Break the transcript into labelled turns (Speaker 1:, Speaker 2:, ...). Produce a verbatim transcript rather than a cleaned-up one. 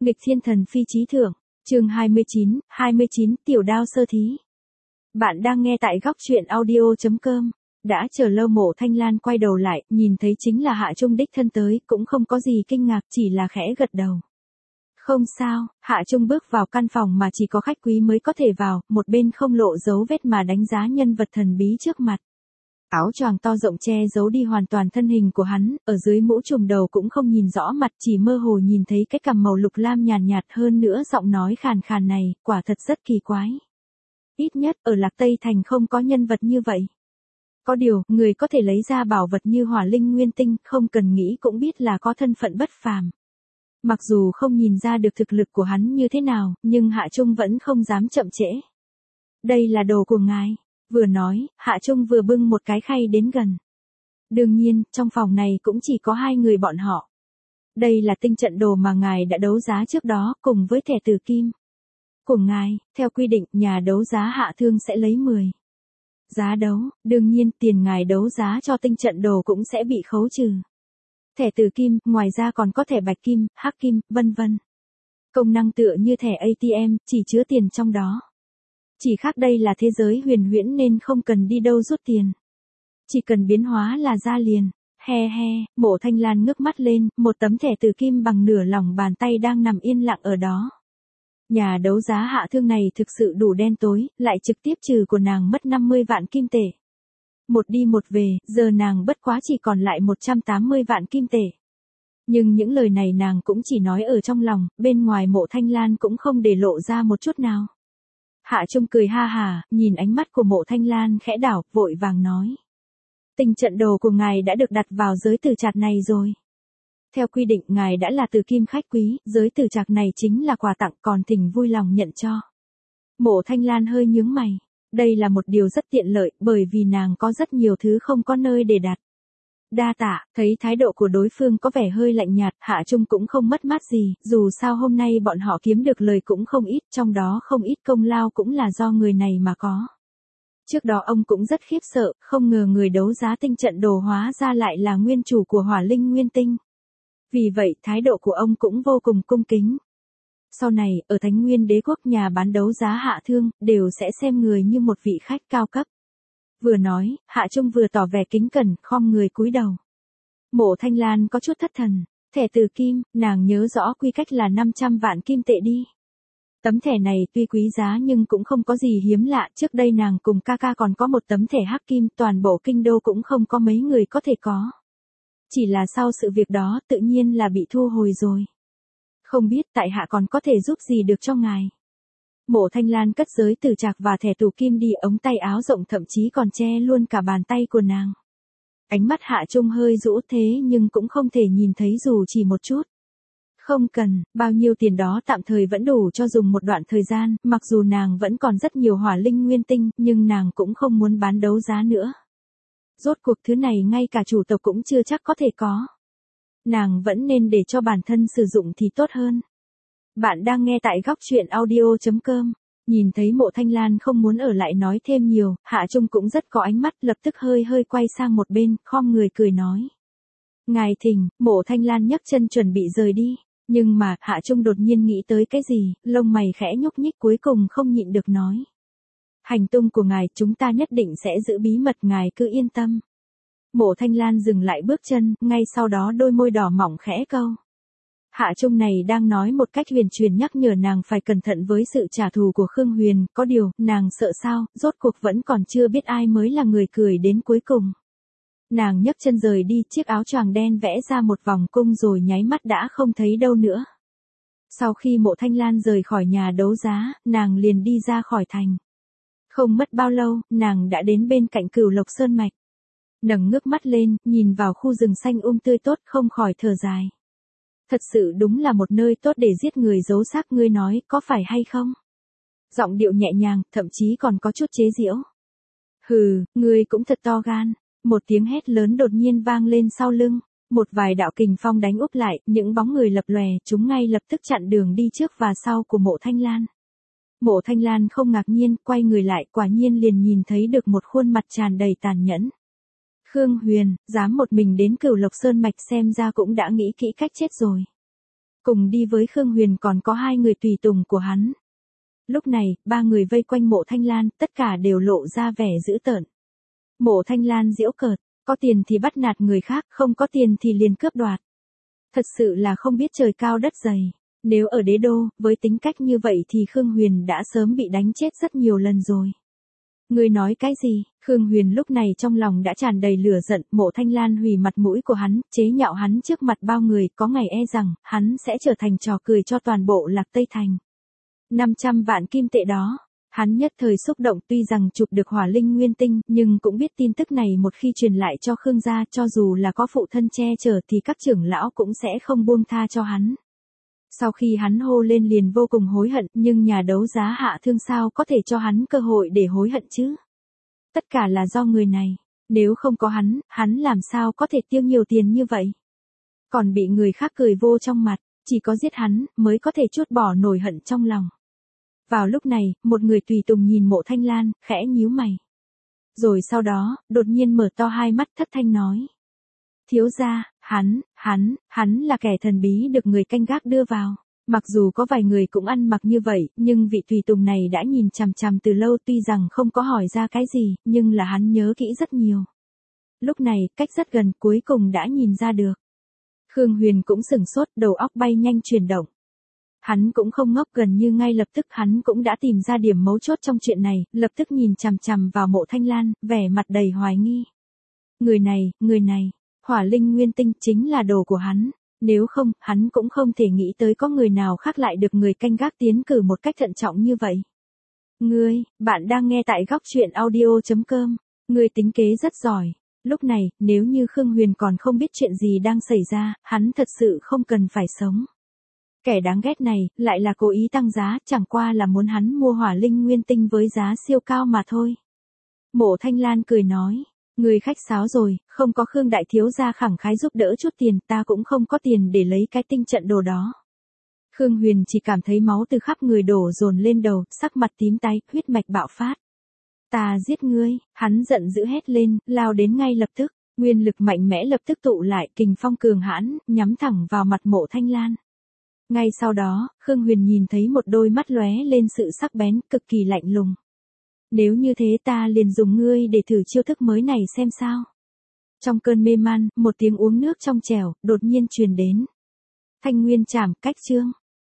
Speaker 1: Nghịch thiên thần phi chí thượng, chương hai mươi chín, hai mươi chín, tiểu đao sơ thí. Bạn đang nghe tại góc truyện audio chấm com. Đã chờ lâu Mộ Thanh Lan quay đầu lại, nhìn thấy chính là Hạ Trung đích thân tới, cũng không có gì kinh ngạc, chỉ là khẽ gật đầu. Không sao, Hạ Trung bước vào căn phòng mà chỉ có khách quý mới có thể vào, một bên không lộ dấu vết mà đánh giá nhân vật thần bí trước mặt. Áo choàng to rộng che giấu đi hoàn toàn thân hình của hắn, ở dưới mũ trùm đầu cũng không nhìn rõ mặt, chỉ mơ hồ nhìn thấy cái cằm màu lục lam nhàn nhạt, nhạt hơn nữa giọng nói khàn khàn này, quả thật rất kỳ quái. Ít nhất ở Lạc Tây Thành không có nhân vật như vậy. Có điều, người có thể lấy ra bảo vật như hỏa linh nguyên tinh, không cần nghĩ cũng biết là có thân phận bất phàm. Mặc dù không nhìn ra được thực lực của hắn như thế nào, nhưng Hạ Trung vẫn không dám chậm trễ. Đây là đồ của ngài. Vừa nói, Hạ Trung vừa bưng một cái khay đến gần. Đương nhiên, trong phòng này cũng chỉ có hai người bọn họ. Đây là tinh trận đồ mà ngài đã đấu giá trước đó, cùng với thẻ tử kim. Của ngài, theo quy định, nhà đấu giá Hạ Thương sẽ lấy mười. Giá đấu, đương nhiên, tiền ngài đấu giá cho tinh trận đồ cũng sẽ bị khấu trừ. Thẻ tử kim, ngoài ra còn có thẻ bạch kim, hắc kim, vân vân. Công năng tựa như thẻ a tê em, chỉ chứa tiền trong đó. Chỉ khác đây là thế giới huyền huyễn nên không cần đi đâu rút tiền. Chỉ cần biến hóa là ra liền. He he, Mộ Thanh Lan ngước mắt lên, một tấm thẻ tử kim bằng nửa lòng bàn tay đang nằm yên lặng ở đó. Nhà đấu giá Hạ Thương này thực sự đủ đen tối, lại trực tiếp trừ của nàng mất năm mươi vạn kim tệ. Một đi một về, giờ nàng bất quá chỉ còn lại một trăm tám mươi vạn kim tệ. Nhưng những lời này nàng cũng chỉ nói ở trong lòng, bên ngoài Mộ Thanh Lan cũng không để lộ ra một chút nào. Hạ Trung cười ha hà, nhìn ánh mắt của Mộ Thanh Lan khẽ đảo, vội vàng nói. Tinh trận đồ của ngài đã được đặt vào giới tử trạc này rồi. Theo quy định ngài đã là tử kim khách quý, giới tử trạc này chính là quà tặng, còn thỉnh vui lòng nhận cho. Mộ Thanh Lan hơi nhướng mày. Đây là một điều rất tiện lợi, bởi vì nàng có rất nhiều thứ không có nơi để đặt. Đa tạ, thấy thái độ của đối phương có vẻ hơi lạnh nhạt, Hạ Trung cũng không mất mát gì, dù sao hôm nay bọn họ kiếm được lời cũng không ít, trong đó không ít công lao cũng là do người này mà có. Trước đó ông cũng rất khiếp sợ, không ngờ người đấu giá tinh trận đồ hóa ra lại là nguyên chủ của hỏa linh nguyên tinh. Vì vậy, thái độ của ông cũng vô cùng cung kính. Sau này, ở Thánh Nguyên Đế quốc nhà bán đấu giá Hạ Thương, đều sẽ xem người như một vị khách cao cấp. Vừa nói, Hạ Trung vừa tỏ vẻ kính cẩn, khom người cúi đầu. Mộ Thanh Lan có chút thất thần, thẻ tử kim, nàng nhớ rõ quy cách là năm trăm vạn kim tệ đi. Tấm thẻ này tuy quý giá nhưng cũng không có gì hiếm lạ, trước đây nàng cùng ca ca còn có một tấm thẻ hắc kim, toàn bộ kinh đô cũng không có mấy người có thể có. Chỉ là sau sự việc đó tự nhiên là bị thu hồi rồi. Không biết tại hạ còn có thể giúp gì được cho ngài. Mộ Thanh Lan cất giới tử trạc và thẻ tù kim đi, ống tay áo rộng thậm chí còn che luôn cả bàn tay của nàng. Ánh mắt Hạ Trung hơi rũ thế nhưng cũng không thể nhìn thấy dù chỉ một chút. Không cần, bao nhiêu tiền đó tạm thời vẫn đủ cho dùng một đoạn thời gian, mặc dù nàng vẫn còn rất nhiều hỏa linh nguyên tinh, nhưng nàng cũng không muốn bán đấu giá nữa. Rốt cuộc thứ này ngay cả chủ tộc cũng chưa chắc có thể có. Nàng vẫn nên để cho bản thân sử dụng thì tốt hơn. Bạn đang nghe tại góc truyện audio chấm com. Nhìn thấy Mộ Thanh Lan không muốn ở lại nói thêm nhiều, Hạ Trung cũng rất có ánh mắt, lập tức hơi hơi quay sang một bên, khom người cười nói. Ngài thỉnh. Mộ Thanh Lan nhấc chân chuẩn bị rời đi. Nhưng mà, Hạ Trung đột nhiên nghĩ tới cái gì, lông mày khẽ nhúc nhích, cuối cùng không nhịn được nói. Hành tung của ngài chúng ta nhất định sẽ giữ bí mật, ngài cứ yên tâm. Mộ Thanh Lan dừng lại bước chân, ngay sau đó đôi môi đỏ mỏng khẽ câu. Hạ Trung này đang nói một cách huyền truyền nhắc nhở nàng phải cẩn thận với sự trả thù của Khương Huyền, có điều, nàng sợ sao, rốt cuộc vẫn còn chưa biết ai mới là người cười đến cuối cùng. Nàng nhấc chân rời đi, chiếc áo choàng đen vẽ ra một vòng cung rồi nháy mắt đã không thấy đâu nữa. Sau khi Mộ Thanh Lan rời khỏi nhà đấu giá, nàng liền đi ra khỏi thành. Không mất bao lâu, nàng đã đến bên cạnh Cửu Lộc Sơn Mạch. Nâng ngước mắt lên, nhìn vào khu rừng xanh um tươi tốt, không khỏi thở dài. Thật sự đúng là một nơi tốt để giết người giấu xác, ngươi nói, có phải hay không? Giọng điệu nhẹ nhàng, thậm chí còn có chút chế giễu. Hừ, ngươi cũng thật to gan. Một tiếng hét lớn đột nhiên vang lên sau lưng. Một vài đạo kình phong đánh úp lại, những bóng người lập lòe, chúng ngay lập tức chặn đường đi trước và sau của Mộ Thanh Lan. Mộ Thanh Lan không ngạc nhiên, quay người lại, quả nhiên liền nhìn thấy được một khuôn mặt tràn đầy tàn nhẫn. Khương Huyền, dám một mình đến Cửu Lộc Sơn Mạch, xem ra cũng đã nghĩ kỹ cách chết rồi. Cùng đi với Khương Huyền còn có hai người tùy tùng của hắn. Lúc này, ba người vây quanh Mộ Thanh Lan, tất cả đều lộ ra vẻ dữ tợn. Mộ Thanh Lan giễu cợt, có tiền thì bắt nạt người khác, không có tiền thì liền cướp đoạt. Thật sự là không biết trời cao đất dày. Nếu ở đế đô, với tính cách như vậy thì Khương Huyền đã sớm bị đánh chết rất nhiều lần rồi. Ngươi nói cái gì? Khương Huyền lúc này trong lòng đã tràn đầy lửa giận, Mộ Thanh Lan hủy mặt mũi của hắn, chế nhạo hắn trước mặt bao người, có ngày e rằng, hắn sẽ trở thành trò cười cho toàn bộ Lạc Tây Thành. năm trăm vạn kim tệ đó, hắn nhất thời xúc động, tuy rằng chụp được hỏa linh nguyên tinh, nhưng cũng biết tin tức này một khi truyền lại cho Khương gia, cho dù là có phụ thân che chở thì các trưởng lão cũng sẽ không buông tha cho hắn. Sau khi hắn hô lên liền vô cùng hối hận, nhưng nhà đấu giá Hạ Thương sao có thể cho hắn cơ hội để hối hận chứ? Tất cả là do người này, nếu không có hắn, hắn làm sao có thể tiêu nhiều tiền như vậy? Còn bị người khác cười vô trong mặt, chỉ có giết hắn, mới có thể trút bỏ nổi hận trong lòng. Vào lúc này, một người tùy tùng nhìn Mộ Thanh Lan, khẽ nhíu mày. Rồi sau đó, đột nhiên mở to hai mắt thất thanh nói. Thiếu gia, hắn, hắn, hắn là kẻ thần bí được người canh gác đưa vào. Mặc dù có vài người cũng ăn mặc như vậy, nhưng vị tùy tùng này đã nhìn chằm chằm từ lâu, tuy rằng không có hỏi ra cái gì, nhưng là hắn nhớ kỹ rất nhiều. Lúc này, cách rất gần, cuối cùng đã nhìn ra được. Khương Huyền cũng sửng sốt, đầu óc bay nhanh chuyển động. Hắn cũng không ngốc, gần như ngay lập tức hắn cũng đã tìm ra điểm mấu chốt trong chuyện này, lập tức nhìn chằm chằm vào Mộ Thanh Lan, vẻ mặt đầy hoài nghi. Người này, người này, hỏa linh nguyên tinh chính là đồ của hắn. Nếu không, hắn cũng không thể nghĩ tới có người nào khác lại được người canh gác tiến cử một cách thận trọng như vậy. Ngươi, bạn đang nghe tại góc truyện audio chấm com. Ngươi tính kế rất giỏi. Lúc này, nếu như Khương Huyền còn không biết chuyện gì đang xảy ra, hắn thật sự không cần phải sống. Kẻ đáng ghét này, lại là cố ý tăng giá, chẳng qua là muốn hắn mua hỏa linh nguyên tinh với giá siêu cao mà thôi. Mộ Thanh Lan cười nói. Người khách sáo rồi, không có Khương đại thiếu gia khẳng khái giúp đỡ chút tiền, ta cũng không có tiền để lấy cái tinh trận đồ đó. Khương Huyền chỉ cảm thấy máu từ khắp người đổ dồn lên đầu, sắc mặt tím tái, huyết mạch bạo phát. Ta giết ngươi, hắn giận dữ hét lên, lao đến ngay lập tức, nguyên lực mạnh mẽ lập tức tụ lại, kình phong cường hãn, nhắm thẳng vào mặt Mộ Thanh Lan. Ngay sau đó, Khương Huyền nhìn thấy một đôi mắt lóe lên sự sắc bén, cực kỳ lạnh lùng. Nếu như thế ta liền dùng ngươi để thử chiêu thức mới này xem sao. Trong cơn mê man, một tiếng uống nước trong trẻo, đột nhiên truyền đến. Thanh Nguyên Trảm, cách chương.